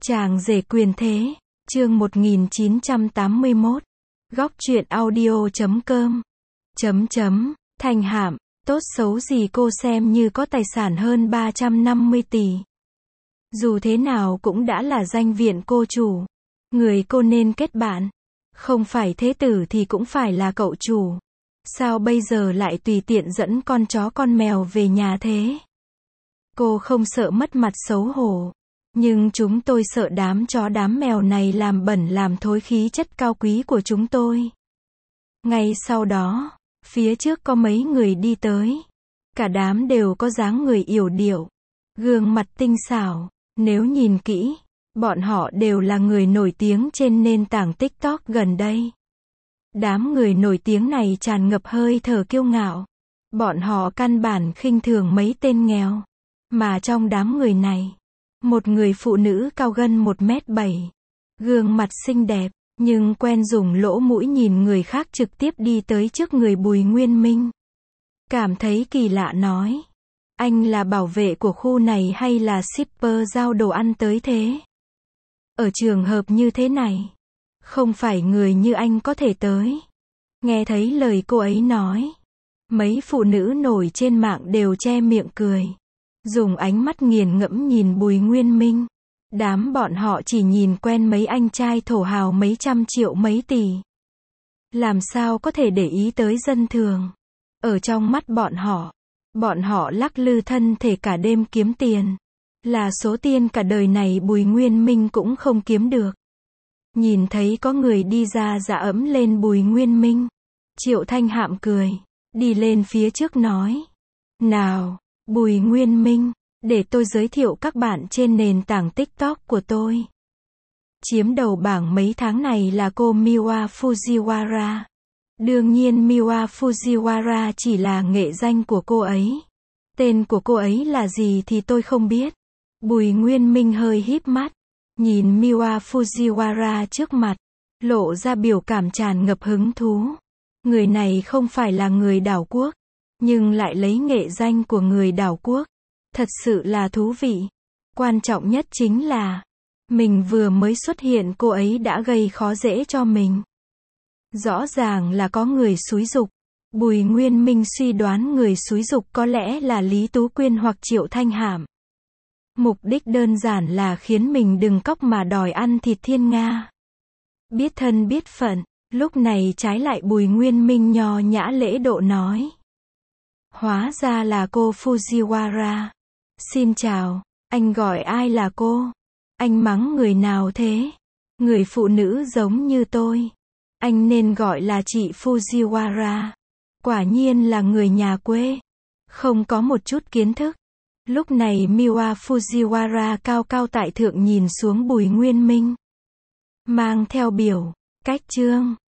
Chàng rể quyền thế, chương 1981, góc truyện audio.com. Thanh Hạm, tốt xấu gì cô xem như có tài sản hơn 350 tỷ. Dù thế nào cũng đã là danh viện cô chủ. Người cô nên kết bạn. Không phải thế tử thì cũng phải là cậu chủ. Sao bây giờ lại tùy tiện dẫn con chó con mèo về nhà thế? Cô không sợ mất mặt xấu hổ. Nhưng chúng tôi sợ đám chó đám mèo này làm bẩn làm thối khí chất cao quý của chúng tôi. Ngay sau đó, phía trước có mấy người đi tới. Cả đám đều có dáng người yểu điệu, gương mặt tinh xảo. Nếu nhìn kỹ, bọn họ đều là người nổi tiếng trên nền tảng TikTok gần đây. Đám người nổi tiếng này tràn ngập hơi thở kiêu ngạo. Bọn họ căn bản khinh thường mấy tên nghèo. Mà trong đám người này, một người phụ nữ cao gần 1m7, gương mặt xinh đẹp, nhưng quen dùng lỗ mũi nhìn người khác trực tiếp đi tới trước người Bùi Nguyên Minh. Cảm thấy kỳ lạ nói, anh là bảo vệ của khu này hay là shipper giao đồ ăn tới thế? Ở trường hợp như thế này, không phải người như anh có thể tới. Nghe thấy lời cô ấy nói, mấy phụ nữ nổi trên mạng đều che miệng cười. Dùng ánh mắt nghiền ngẫm nhìn Bùi Nguyên Minh. Đám bọn họ chỉ nhìn quen mấy anh trai thổ hào mấy trăm triệu mấy tỷ. Làm sao có thể để ý tới dân thường. Ở trong mắt bọn họ lắc lư thân thể cả đêm kiếm tiền. Là số tiền cả đời này Bùi Nguyên Minh cũng không kiếm được. Nhìn thấy có người đi ra dạ ẫm lên Bùi Nguyên Minh. Triệu Thanh Hạm cười, đi lên phía trước nói. Nào, Bùi Nguyên Minh, để tôi giới thiệu các bạn trên nền tảng TikTok của tôi. Chiếm đầu bảng mấy tháng này là cô Miwa Fujiwara. Đương nhiên Miwa Fujiwara chỉ là nghệ danh của cô ấy. Tên của cô ấy là gì thì tôi không biết. Bùi Nguyên Minh hơi híp mắt, nhìn Miwa Fujiwara trước mặt, lộ ra biểu cảm tràn ngập hứng thú. Người này không phải là người đảo quốc, nhưng lại lấy nghệ danh của người đảo quốc. Thật sự là thú vị. Quan trọng nhất chính là, mình vừa mới xuất hiện cô ấy đã gây khó dễ cho mình. Rõ ràng là có người xúi giục. Bùi Nguyên Minh suy đoán người xúi giục có lẽ là Lý Tú Quyên hoặc Triệu Thanh Hạm. Mục đích đơn giản là khiến mình đừng cóc mà đòi ăn thịt thiên nga. Biết thân biết phận, lúc này trái lại Bùi Nguyên Minh nho nhã lễ độ nói. Hóa ra là cô Fujiwara. Xin chào, anh gọi ai là cô? Anh mắng người nào thế? Người phụ nữ giống như tôi. Anh nên gọi là chị Fujiwara. Quả nhiên là người nhà quê. Không có một chút kiến thức. Lúc này Miwa Fujiwara cao cao tại thượng nhìn xuống Bùi Nguyên Minh. Mang theo biểu, cách trương,